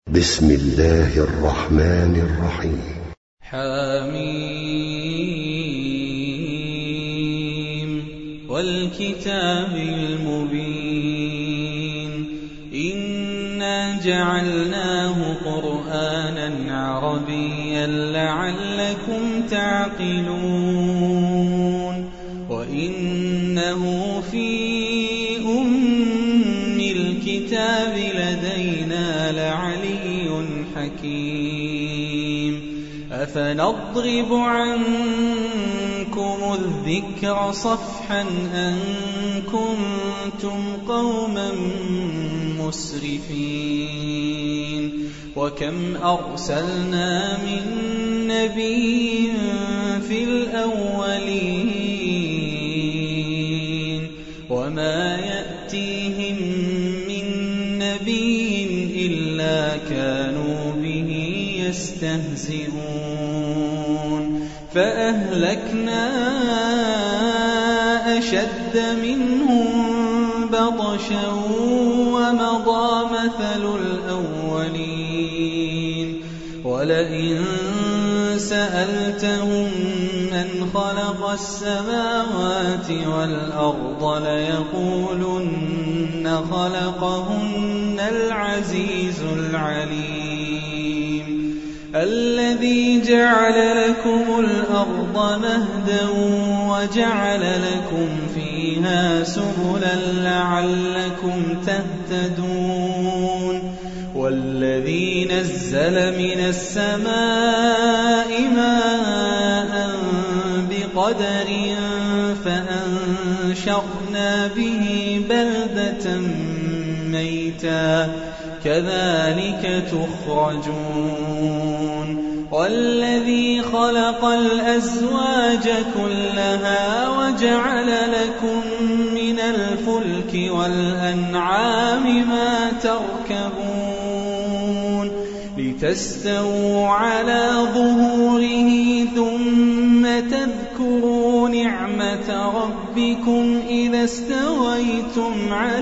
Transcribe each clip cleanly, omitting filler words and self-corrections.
بسم الله الرحمن الرحيم. حميم والكتاب المبين إنا جعلناه قرآنا عربيا لعلكم تعقلون وإنه في الكتاب لدينا لعلي حكيم أفنضرب عنكم الذكر صفحا أن كنتم قوما مسرفين وكم أرسلنا من نبي في الأولين وما يأتيهم إلا كانوا به يستهزئون فأهلكنا أشد منهم بطشا ومضى مثل الأولين ولئن سألتهم من خلق السماوات والأرض ليقولن خلقهن العزيز العليم الذي جعل لكم الأرض مهدا وجعل لكم فيها سبلا لعلكم تهتدون والذي نزل من السماء ماء بقدر فأنشرنا به بلدة ميتا كذلك تخرجون والذي خلق الأزواج كلها وجعل لكم من الفلك والأنعام ما تركبون لتستووا على ظهوره ثم تذكروا نعمة ربكم إذا استويتم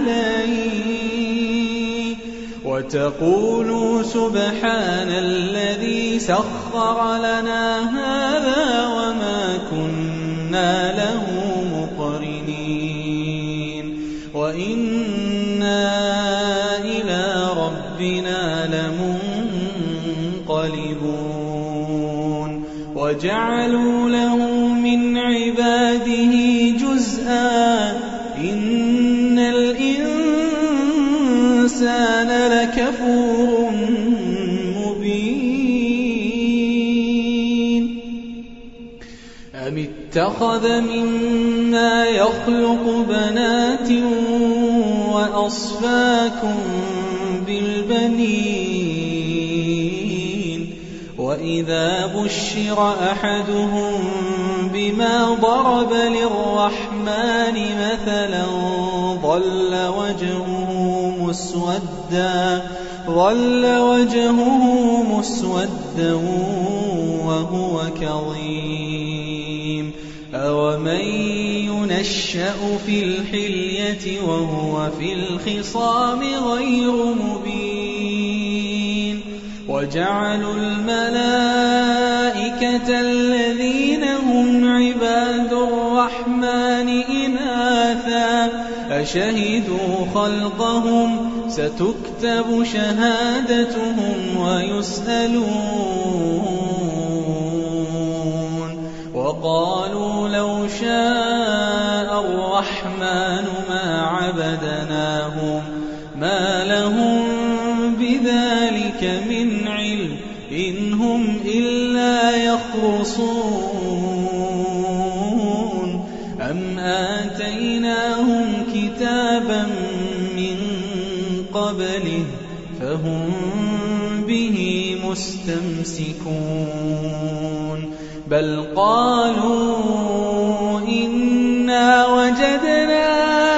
عليه وتقولوا سبحان الذي سخر لنا هذا وما كنا له مقرنين وإنا إلى ربنا لمنقلبون وجعلوا له من عباده جزءا إن الإنسان لكفور مبين أم اتخذ مما يخلق بنات وأصفاكم بالبنين وإذا بشر أحدهم بما ضرب للرحمن مثلا ظل وجهه مسودا وهو كظيم أومن ينشأ في الحلية وهو في الخصام غير مبين وجعلوا الملائكة الذين هم عباد الرحمن إناثا أشهدوا خلقهم ستكتب شهادتهم ويسألون وقالوا لو شاء الرحمن ما عبدناهم ما لهم بذلك من علم إن هم إلا يخرصون أم آتيناهم كتابا من قبله فهم به مستمسكون بل قالوا إنا وجدنا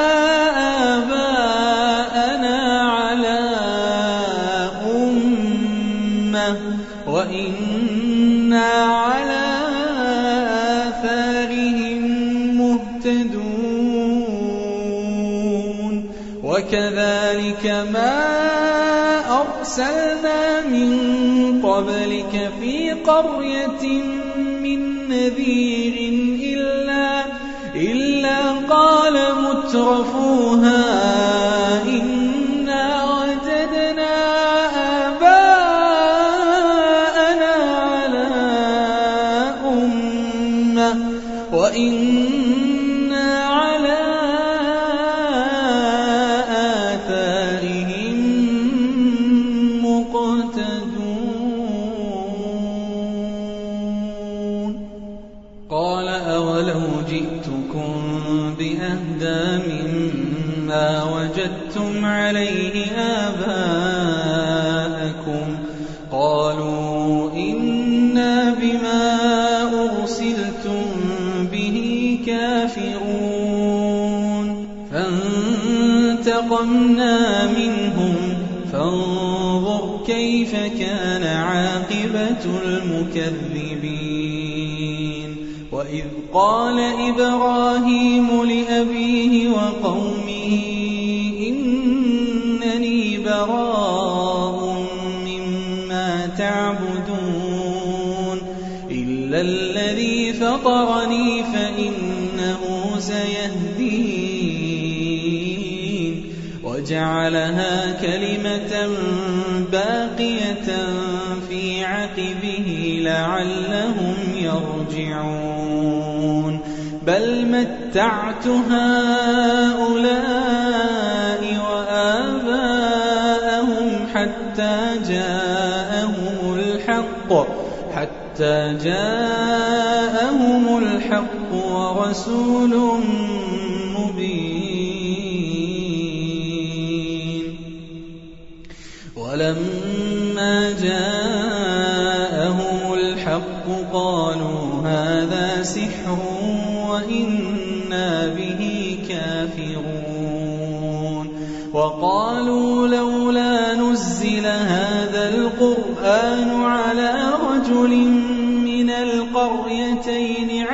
آباءنا على أمة وإنا على آثارهم مهتدون وكذلك ما أرسلنا من قبلك في قرية من نذير إلا قال مترفوها إنا وجدنا آباءنا على أمة وإنا على آثارهم مقتدون قال أولو جئتكم بأهدى مما وجدتم عليه آباءكم قالوا إنا بما أرسلتم به كافرون فانتقمنا منهم فانظر كيف كان عاقبة المكذبين وإذ قال إبراهيم لأبيه وقومه إنني براء مما تعبدون إلا الذي فطرني فإنه سيهدين وجعلها كلمة باقية في عقبه لعلهم يرجعون بل متعت هؤلاء وآباءهم حتى جاءهم الحق ورسول مبين ولما جاءهم الحق قالوا هذا سحر وإنا به كافرون وقالوا لولا نزل هذا القرآن على رجل من القريتين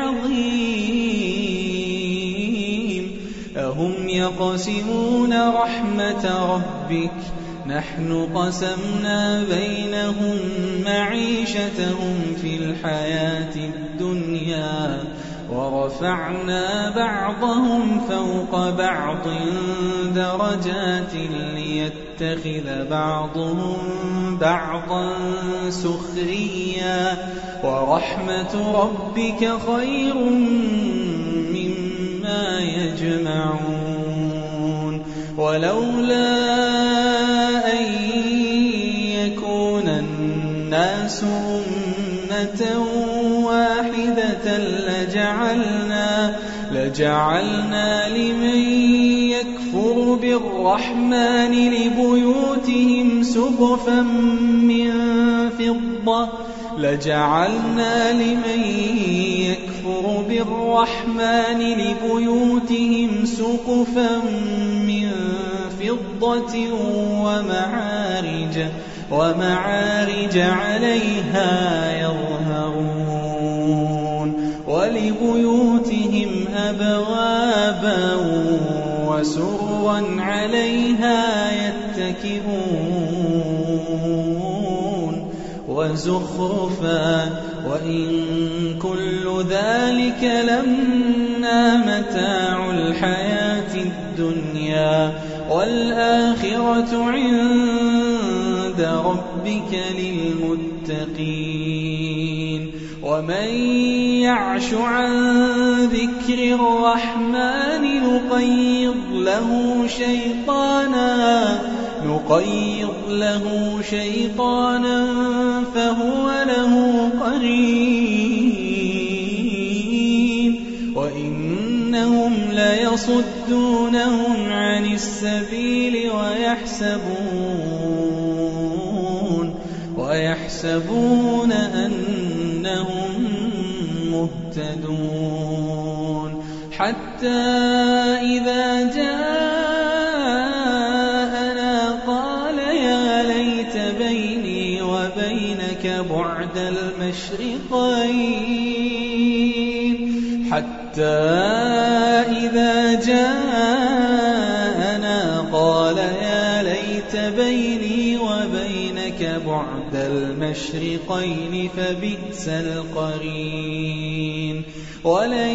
عظيم أهم يقسمون رحمة ربك نحن قسمنا بينهم معيشتهم في الحياة الدنيا ورفعنا بعضهم فوق بعض درجات ليتخذ بعضهم بعضا سخريا ورحمة ربك خير مما يجمعون ولولا أن يكون الناس أمة واحدة لجعلنا لمن يكفر بالرحمن لبيوتهم سقفا من فضة ومعارج عليها يظهرون ولبيوتهم أبوابا وسرا عليها يتكئون وزخرفا وإن كل ذلك لما متاع الحياة الدنيا والآخرة عند ربك للمتقين ومن يعش عن ذكر الرحمن نقيض له شيطانا فهو له قرين وإنهم ليصدونهم عن السبيل ويحسبون أنهم مهتدون حتى إذا جاءنا قال يا ليت بيني وبينك بعد المشرقين حتى إذا جاءنا قال يا ليت بيني وبينك بعد المشرقين فبئس القرين ولن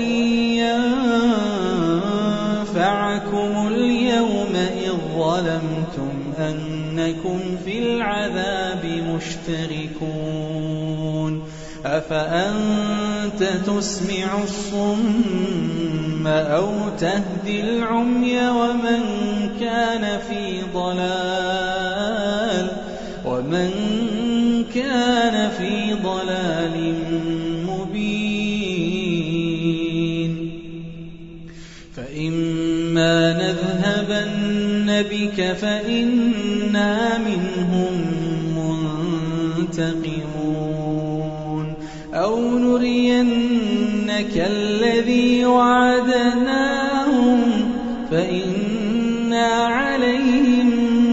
ينفعكم اليوم إذ ظلمتم أنكم في العذاب مشتركون أفأنت تسمع الصم أو تهدي العمي ومن كان في ضلال مبين فإما نذهبن بك فإنا منهم منتقمون أو نرينك الذي وعدناهم فإنا عليهم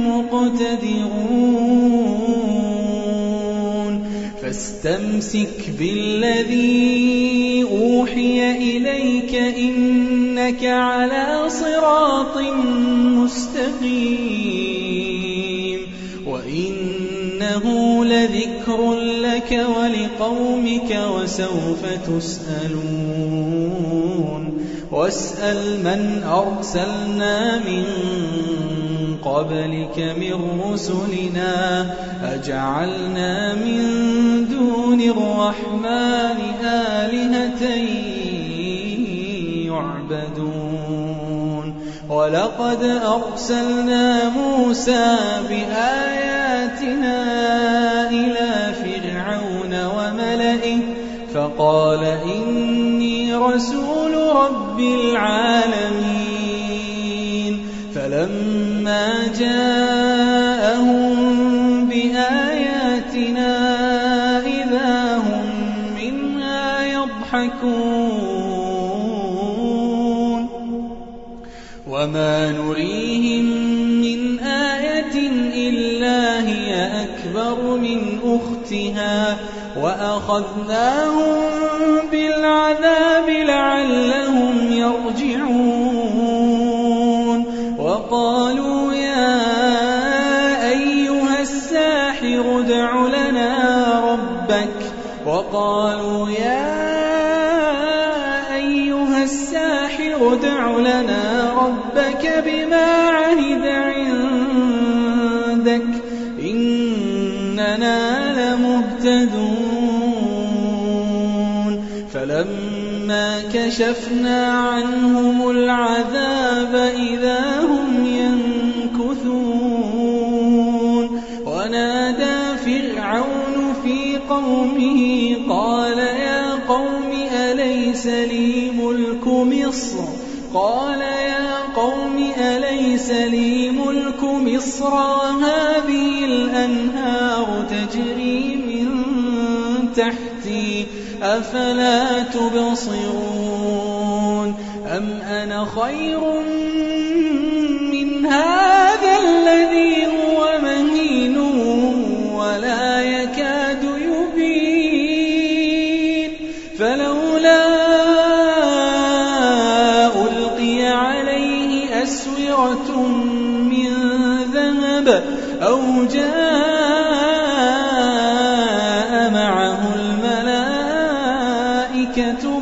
مقتدرون فاستمسك بالذي أوحي إليك إنك على صراط مستقيم وإنه لذكر لك ولقومك وسوف تسألون واسأل من أرسلنا من قبلك من رسلنا أجعلنا من دون الرحمن آلهة يعبدون ولقد أرسلنا موسى بآياتنا إلى فرعون وملئه فقال إني رسول رب العالمين فلما جاءهم بآياتنا إذا هم منها يضحكون وما نريهم من آية إلا هي أكبر من أختها وأخذناهم بالعذاب لعلهم يرجعون وقالوا يا أيها الساحر ادع لنا ربك بما عهد عندك إننا لمهتدون فلما كشفنا عنهم العذاب إذا هم ينكثون ونادى فرعون في قومه قال يا قوم أليس لي ملك مصر وهذه الأنهار تجري من تحتي أفلا تبصرون أم أنا خير من هذا الذي هو مهين ولا يكاد يبين فلولا ألقي عليه أسورة من ذهب أو جاء معه الملائكة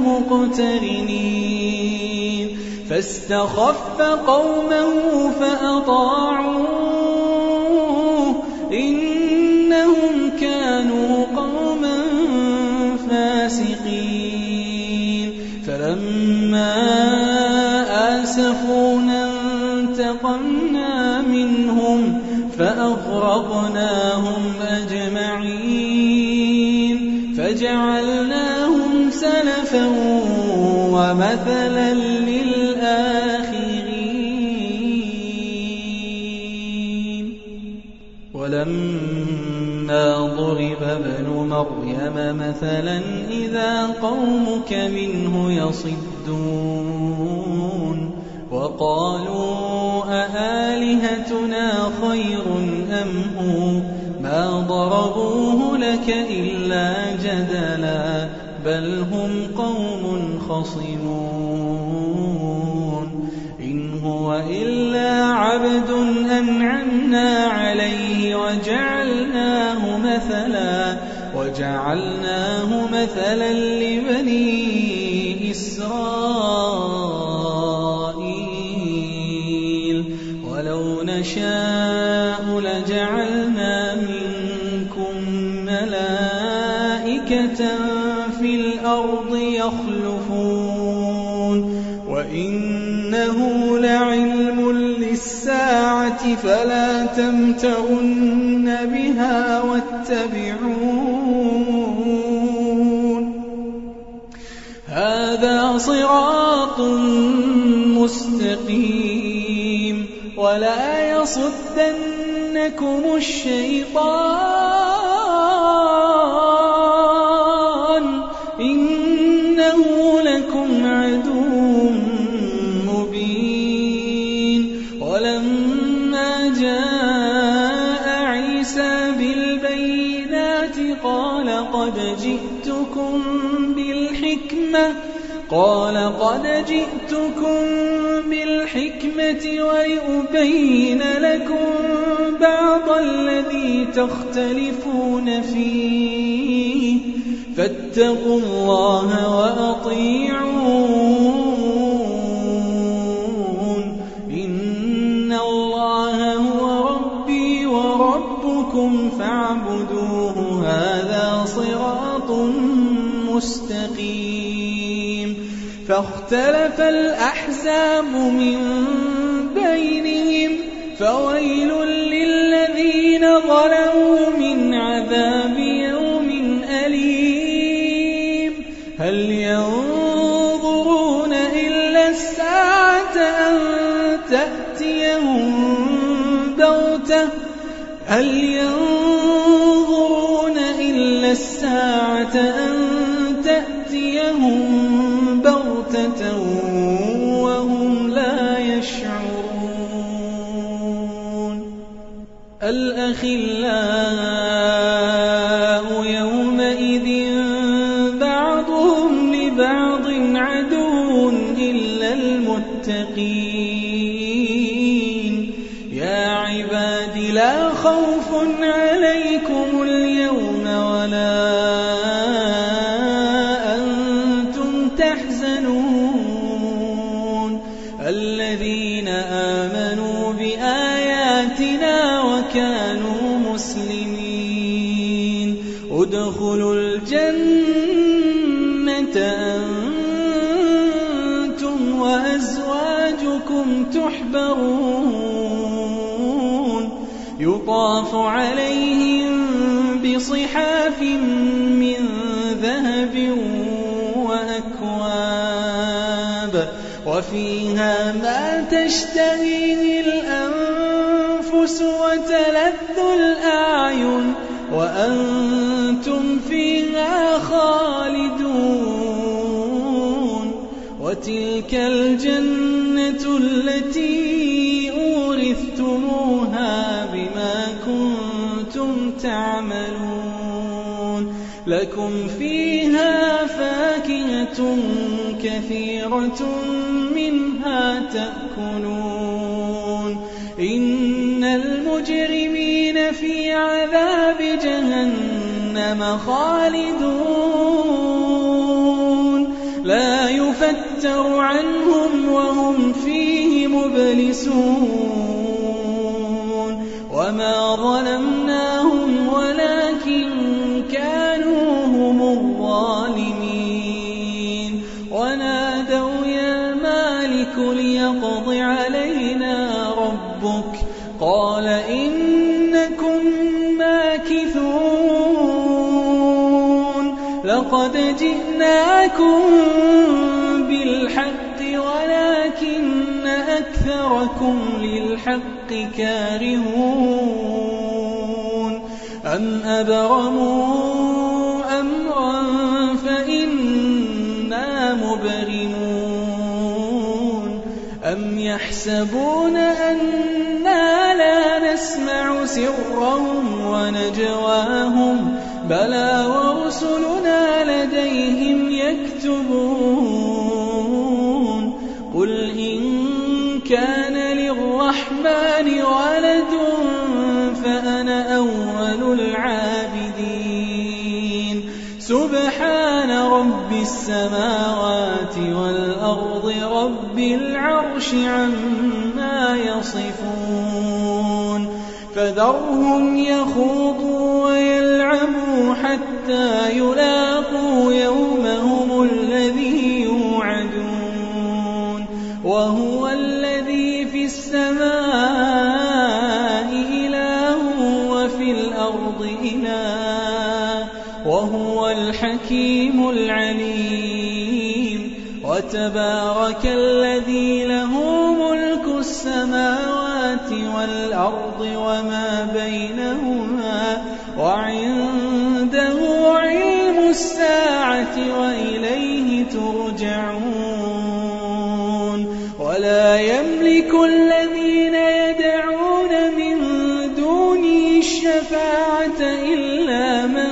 مقترنين فاستخف قومه فأطاعوه إنهم كانوا قوما فاسقين فلما آسفونا انتقمنا منهم فأغرقناهم أجمعين فجعلناهم سلفا ومثلا للآخرين ولما ضرب ابن مريم مثلا إذا قومك منه يصدون وقالوا أآلهتنا خير أم هو ما ضربوه لك إلا جدلا بل هم قوم خصمون إن هو إلا عبد أنعمنا عليه وجعلناه وجعلناه مثلا لبني إسرائيل ولو نشاء لجعلنا منكم ملائكة في الأرض يخلفون وإنه لعلم للساعة فلا تمترن بها واتبعون هذا صراط مستقيم ولا يصدنكم الشيطان إنه لكم عدو مبين ولما جاء عيسى بالبينات قال قد جئتكم بالحكمة ولأبين لكم بعض الذي تختلفون فيه فاتقوا الله وأطيعون إن الله هو ربي وربكم فاعبدوه هذا صراط مستقيم فاختلف الأحزاب من بينهم فويل للذين ظلموا من عذاب يوم أليم هل ينظرون إلا الساعة أن تأتيهم بغتة وهم لا يشعرون الأخلاء يومئذ بعضهم لبعض عدو إلا المتقين يا عباد لا خوف عليكم اليوم ولا الذين آمنوا بآياتنا وكانوا مسلمين ادخلوا الجنة أنتم وأزواجكم تحبرون يطاف عليهم بصحاف من ذهب وأكواب وفيها ما تشتهيه الأنفس وتلذ الأعين وأنتم فيها خالدون وتلك الجنة التي أورثتموها بما كنتم تعملون لكم فيها فاكهة كثيرة منها تأكلون إن المجرمين في عذاب جهنم خالدون لا يفتر عنهم وهم فيه مبلسون وما ظلمناهم ولكن كانوا هم الظالمين ونادوا يا مالك ليقض علينا ربك قال إنكم ماكثون لقد جئناكم بالحق ولكن أكثركم للحق كارهون أم أبرموا أمرا فإنا مبرمون أم يحسبون أنا لا نسمع سرهم ونجواهم بلى ورسلنا لديهم يكتبون قل إن كان للرحمن ولد فأنا أول العابدين سبحان رب السماوات والأرض رب العرش عما يصفون فذرهم يخوضوا ويلعبوا حتى يلاقوا يومهم الذي يوعدون وهو الذي في السماء إله وفي الأرض إله وهو الحكيم العليم وتبارك الذي له ملك السماوات والأرض وما بينهما وعنده علم الساعة وإليه ترجعون ولا يملك الذين يدعون من دونه الشفاعة إلا من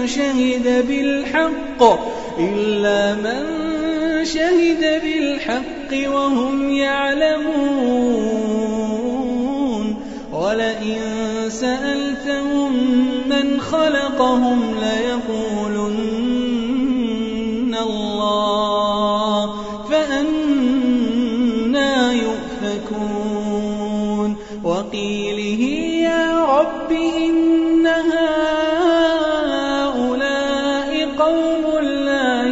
شهد بالحق وهم يعلمون ولئن سألتهم من خلقهم ليقولن الله فأنى يؤفكون وقيله يا رب إن هؤلاء قوم لا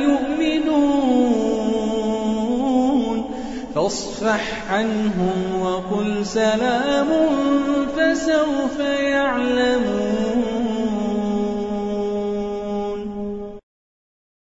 يؤمنون فاصفح عنهم وقل سلام فسوف يعلمون